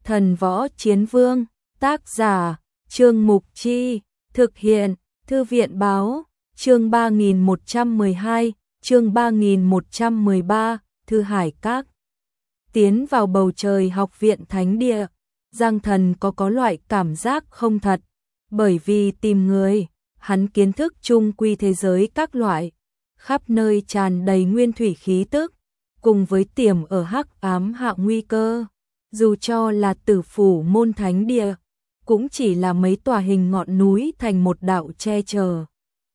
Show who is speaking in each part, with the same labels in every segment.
Speaker 1: Thần Võ Chiến Vương, tác giả, Trương Mục Chi, thực hiện, Thư viện Báo, chương 3112, chương 3113, Thư Hải Các. Tiến vào bầu trời học viện thánh địa, Giang Thần có loại cảm giác không thật, bởi vì tìm người, hắn kiến thức chung quy thế giới các loại, khắp nơi tràn đầy nguyên thủy khí tức, cùng với tiềm ở hắc ám hạ nguy cơ, dù cho là Tử Phủ môn thánh địa, cũng chỉ là mấy tòa hình ngọn núi thành một đạo che chở.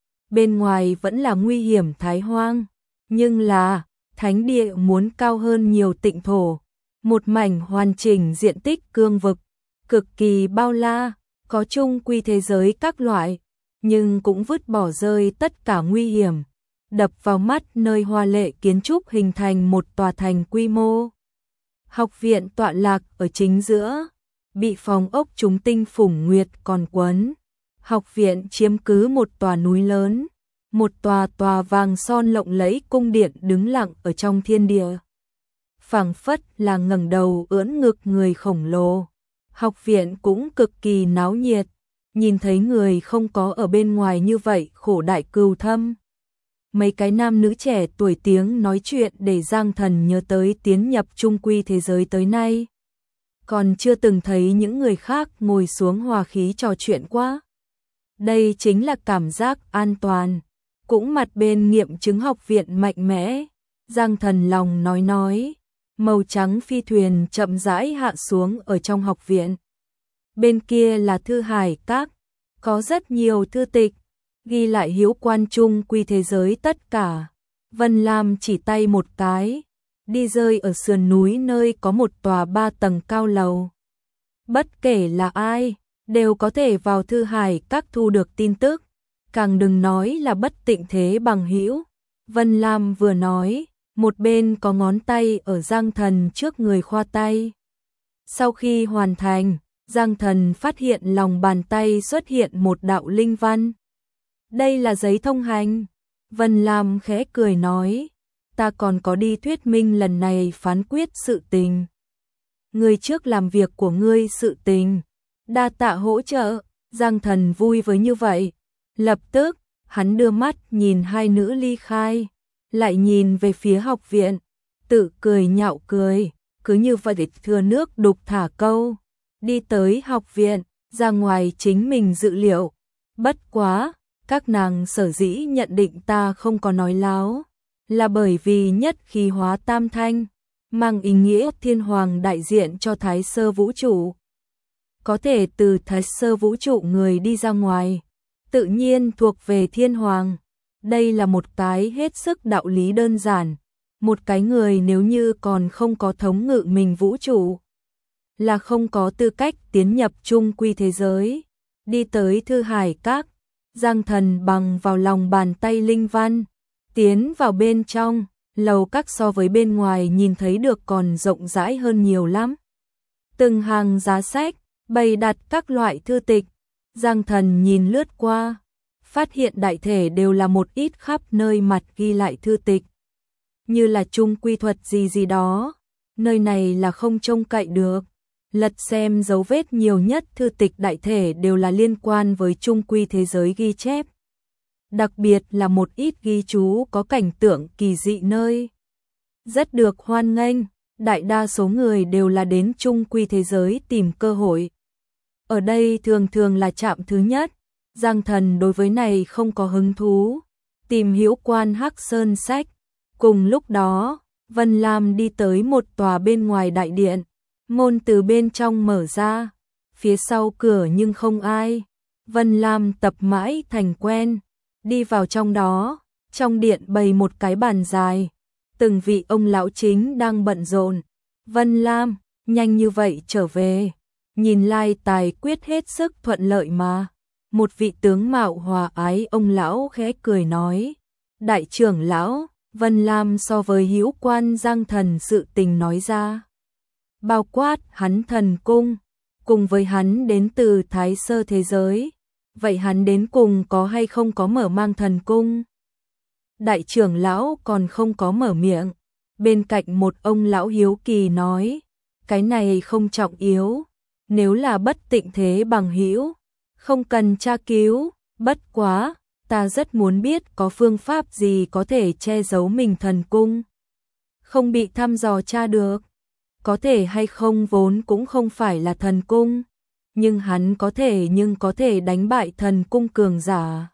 Speaker 1: Bên ngoài vẫn là nguy hiểm thái hoang, nhưng là thánh địa muốn cao hơn nhiều tịnh thổ, một mảnh hoàn chỉnh diện tích cương vực, cực kỳ bao la, có chung quy thế giới các loại, nhưng cũng vứt bỏ rơi tất cả nguy hiểm, đập vào mắt nơi hoa lệ kiến trúc hình thành một tòa thành quy mô. Học viện tọa lạc ở chính giữa, bị phòng ốc chúng tinh phủng nguyệt còn quấn. Học viện chiếm cứ một tòa núi lớn, một tòa vàng son lộng lẫy cung điện đứng lặng ở trong thiên địa. Phảng phất là ngẩng đầu ưỡn ngực người khổng lồ. Học viện cũng cực kỳ náo nhiệt, nhìn thấy người không có ở bên ngoài như vậy khổ đại cừu thâm. Mấy cái nam nữ trẻ tuổi tiếng nói chuyện để Giang Thần nhớ tới tiến nhập trung quy thế giới tới nay. Còn chưa từng thấy những người khác ngồi xuống hòa khí trò chuyện quá. Đây chính là cảm giác an toàn, cũng mặt bên nghiệm chứng học viện mạnh mẽ. Giang Thần lòng nói, màu trắng phi thuyền chậm rãi hạ xuống ở trong học viện. Bên kia là Thư Hải Các, có rất nhiều thư tịch, ghi lại hiếu quan chung quy thế giới tất cả. Vân Lam chỉ tay một cái, đi rơi ở sườn núi nơi có một tòa 3 tầng cao lầu. Bất kể là ai, đều có thể vào Thư Hải Các thu được tin tức, càng đừng nói là bất tịnh thế bằng hữu. Vân Lam vừa nói, một bên có ngón tay ở Giang Thần trước người khoa tay. Sau khi hoàn thành, Giang Thần phát hiện lòng bàn tay xuất hiện một đạo linh văn. Đây là giấy thông hành. Vân Lam khẽ cười nói, ta còn có đi thuyết minh lần này phán quyết sự tình. Người trước làm việc của ngươi sự tình, đa tạ hỗ trợ. Giang Thần vui với như vậy. Lập tức, hắn đưa mắt nhìn hai nữ ly khai, lại nhìn về phía học viện, tự cười nhạo cười, cứ như vậy thừa nước đục thả câu. Đi tới học viện, ra ngoài chính mình dự liệu. Bất quá, các nàng sở dĩ nhận định ta không có nói láo, là bởi vì nhất khí hóa tam thanh, mang ý nghĩa thiên hoàng đại diện cho thái sơ vũ trụ. Có thể từ thái sơ vũ trụ người đi ra ngoài, tự nhiên thuộc về thiên hoàng. Đây là một cái hết sức đạo lý đơn giản. Một cái người nếu như còn không có thống ngự mình vũ trụ, là không có tư cách tiến nhập trung quy thế giới. Đi tới Thư Hải Các, Giang Thần bằng vào lòng bàn tay linh văn, tiến vào bên trong. Lầu các so với bên ngoài nhìn thấy được còn rộng rãi hơn nhiều lắm. Từng hàng giá sách, bày đặt các loại thư tịch. Giang Thần nhìn lướt qua, phát hiện đại thể đều là một ít khắp nơi mặt ghi lại thư tịch. Như là trung quy thuật gì đó, nơi này là không trông cậy được. Lật xem dấu vết nhiều nhất thư tịch đại thể đều là liên quan với trung quy thế giới ghi chép. Đặc biệt là một ít ghi chú có cảnh tượng kỳ dị nơi. Rất được hoan nghênh, đại đa số người đều là đến trung quy thế giới tìm cơ hội. Ở đây thường là trạm thứ nhất. Giang Thần đối với này không có hứng thú, tìm hiểu quan Hắc Sơn sách. Cùng lúc đó, Vân Lam đi tới một tòa bên ngoài đại điện, môn từ bên trong mở ra, phía sau cửa nhưng không ai. Vân Lam tập mãi thành quen, đi vào trong đó, trong điện bày một cái bàn dài, từng vị ông lão chính đang bận rộn. Vân Lam, nhanh như vậy trở về, nhìn lai tài quyết hết sức thuận lợi mà. Một vị tướng mạo hòa ái ông lão khẽ cười nói, đại trưởng lão. Vân Lam so với hữu quan Giang Thần sự tình nói ra, bao quát hắn thần cung, cùng với hắn đến từ thái sơ thế giới, vậy hắn đến cùng có hay không có mở mang thần cung? Đại trưởng lão còn không có mở miệng, bên cạnh một ông lão hiếu kỳ nói, cái này không trọng yếu, nếu là bất tịnh thế bằng hữu, không cần tra cứu, bất quá, ta rất muốn biết có phương pháp gì có thể che giấu mình thần cung, không bị thăm dò tra được, có thể hay không vốn cũng không phải là thần cung, nhưng hắn có thể đánh bại thần cung cường giả.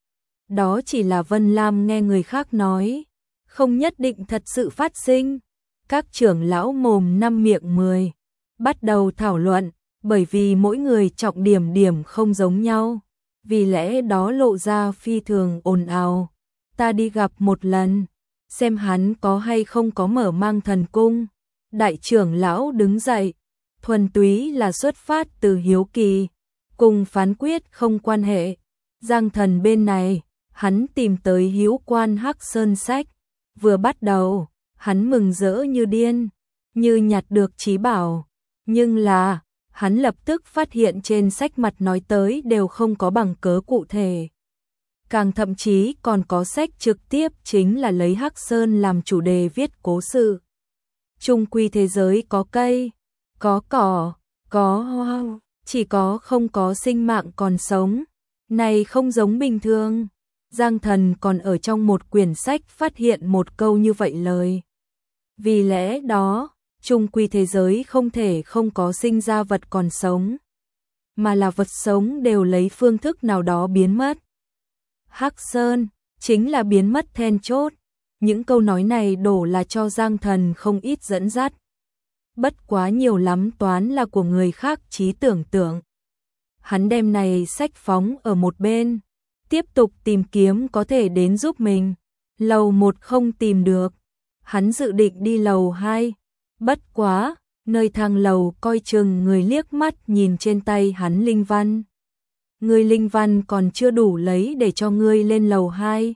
Speaker 1: Đó chỉ là Vân Lam nghe người khác nói, không nhất định thật sự phát sinh. Các trưởng lão mồm năm miệng 10 bắt đầu thảo luận, bởi vì mỗi người trọng điểm không giống nhau, vì lẽ đó lộ ra phi thường ồn ào. Ta đi gặp một lần, xem hắn có hay không có mở mang thần cung. Đại trưởng lão đứng dậy, thuần túy là xuất phát từ hiếu kỳ, cùng phán quyết không quan hệ. Giang Thần bên này, hắn tìm tới Hữu Quan Hắc Sơn sách, vừa bắt đầu, hắn mừng rỡ như điên, như nhặt được trí bảo, nhưng là, hắn lập tức phát hiện trên sách mặt nói tới đều không có bằng cớ cụ thể. Càng thậm chí còn có sách trực tiếp chính là lấy Hắc Sơn làm chủ đề viết cố sự. Trung quy thế giới có cây, có cỏ, có hoa, chỉ có không có sinh mạng còn sống. Này không giống bình thường. Giang Thần còn ở trong một quyển sách phát hiện một câu như vậy lời. Vì lẽ đó, trung quy thế giới không thể không có sinh ra vật còn sống, mà là vật sống đều lấy phương thức nào đó biến mất. Hắc Sơn chính là biến mất then chốt. Những câu nói này đổ là cho Giang Thần không ít dẫn dắt. Bất quá nhiều lắm toán là của người khác trí tưởng tượng. Hắn đem này sách phóng ở một bên, tiếp tục tìm kiếm có thể đến giúp mình. Lầu 1 không tìm được, hắn dự định đi lầu 2. Bất quá, nơi thang lầu coi chừng người liếc mắt nhìn trên tay hắn linh văn. Người linh văn còn chưa đủ lấy để cho ngươi lên lầu 2.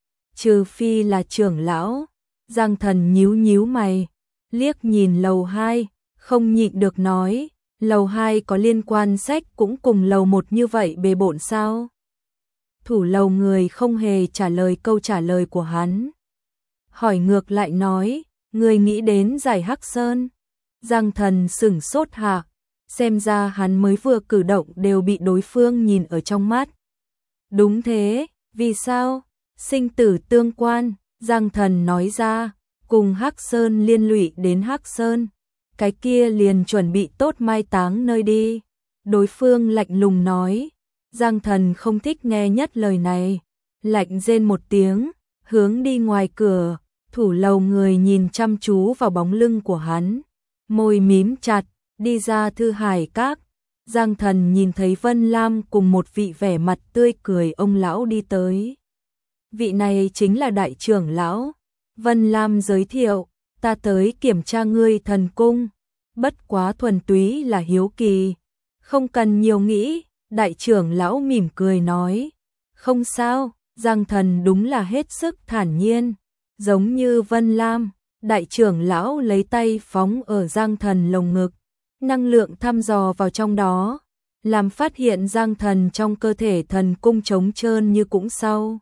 Speaker 1: Trừ phi là trưởng lão. Giang Thần nhíu mày, liếc nhìn lầu 2, không nhịn được nói, lầu 2 có liên quan sách cũng cùng lầu 1 như vậy bề bộn sao? Thủ lầu người không hề trả lời câu trả lời của hắn. Hỏi ngược lại nói, người nghĩ đến giải Hắc Sơn. Giang Thần sửng sốt hạ, xem ra hắn mới vừa cử động đều bị đối phương nhìn ở trong mắt. Đúng thế, vì sao? Sinh tử tương quan, Giang Thần nói ra, cùng Hắc Sơn liên lụy đến Hắc Sơn, cái kia liền chuẩn bị tốt mai táng nơi đi. Đối phương lạnh lùng nói, Giang Thần không thích nghe nhất lời này, lạnh rên một tiếng, hướng đi ngoài cửa. Thủ lầu người nhìn chăm chú vào bóng lưng của hắn, môi mím chặt, đi ra Thư Hải Các. Giang Thần nhìn thấy Vân Lam cùng một vị vẻ mặt tươi cười ông lão đi tới. Vị này chính là đại trưởng lão. Vân Lam giới thiệu, ta tới kiểm tra ngươi thần cung, bất quá thuần túy là hiếu kỳ, không cần nhiều nghĩ. Đại trưởng lão mỉm cười nói, không sao. Giang Thần đúng là hết sức thản nhiên, giống như Vân Lam. Đại trưởng lão lấy tay phóng ở Giang Thần lồng ngực, năng lượng thăm dò vào trong đó, làm phát hiện Giang Thần trong cơ thể thần cung trống trơn như cũng sau.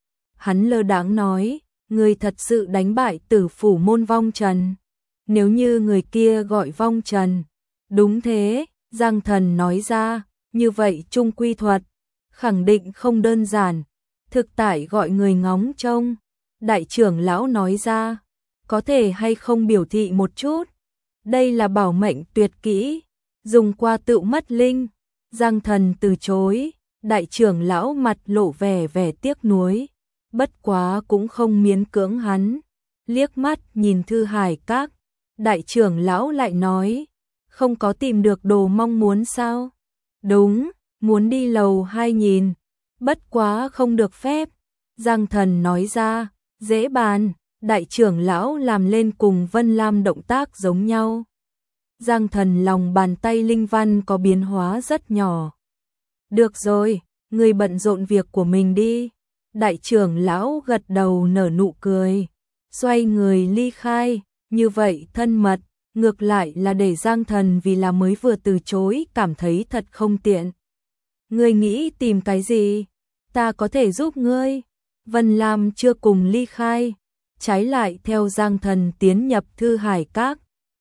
Speaker 1: Hắn lơ đãng nói, người thật sự đánh bại Tử Phủ môn Vong Trần. Nếu như người kia gọi Vong Trần. Đúng thế, Giang Thần nói ra, như vậy trung quy thuật, khẳng định không đơn giản. Thực tại gọi người ngóng trông. Đại trưởng lão nói ra, có thể hay không biểu thị một chút. Đây là bảo mệnh tuyệt kỹ, dùng qua tự mất linh. Giang Thần từ chối. Đại trưởng lão mặt lộ vẻ tiếc nuối, bất quá cũng không miễn cưỡng hắn. Liếc mắt nhìn Thư Hải Các, đại trưởng lão lại nói, không có tìm được đồ mong muốn sao? Đúng, muốn đi lầu 2 nhìn, bất quá không được phép. Giang Thần nói ra, dễ bàn. Đại trưởng lão làm lên cùng Vân Lam động tác giống nhau. Giang Thần lòng bàn tay linh văn có biến hóa rất nhỏ. Được rồi, người bận rộn việc của mình đi. Đại trưởng lão gật đầu nở nụ cười, xoay người ly khai. Như vậy thân mật, ngược lại là để Giang Thần vì là mới vừa từ chối cảm thấy thật không tiện. Ngươi nghĩ tìm cái gì? Ta có thể giúp ngươi. Vân Lam chưa cùng ly khai, trái lại theo Giang Thần tiến nhập Thư Hải Các.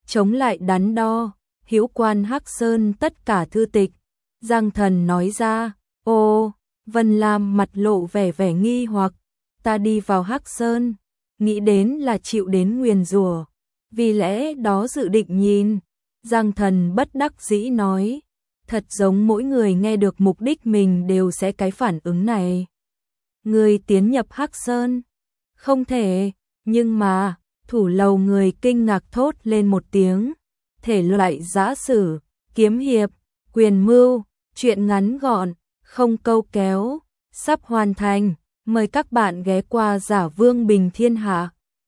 Speaker 1: chống lại đắn đo, hữu quan Hắc Sơn tất cả thư tịch. Giang Thần nói ra, ô, Vân Lam mặt lộ vẻ nghi hoặc, ta đi vào Hắc Sơn, nghĩ đến là chịu đến nguyền rủa, vì lẽ đó dự định nhìn. Giang Thần bất đắc dĩ nói, thật giống mỗi người nghe được mục đích mình đều sẽ cái phản ứng này. Người tiến nhập Hắc Sơn? Không thể, nhưng mà, thủ lầu người kinh ngạc thốt lên một tiếng, thể loại giã sử, kiếm hiệp, quyền mưu, truyện ngắn gọn, không câu kéo, sắp hoàn thành, mời các bạn ghé qua Giả Vương Bình Thiên Hạ.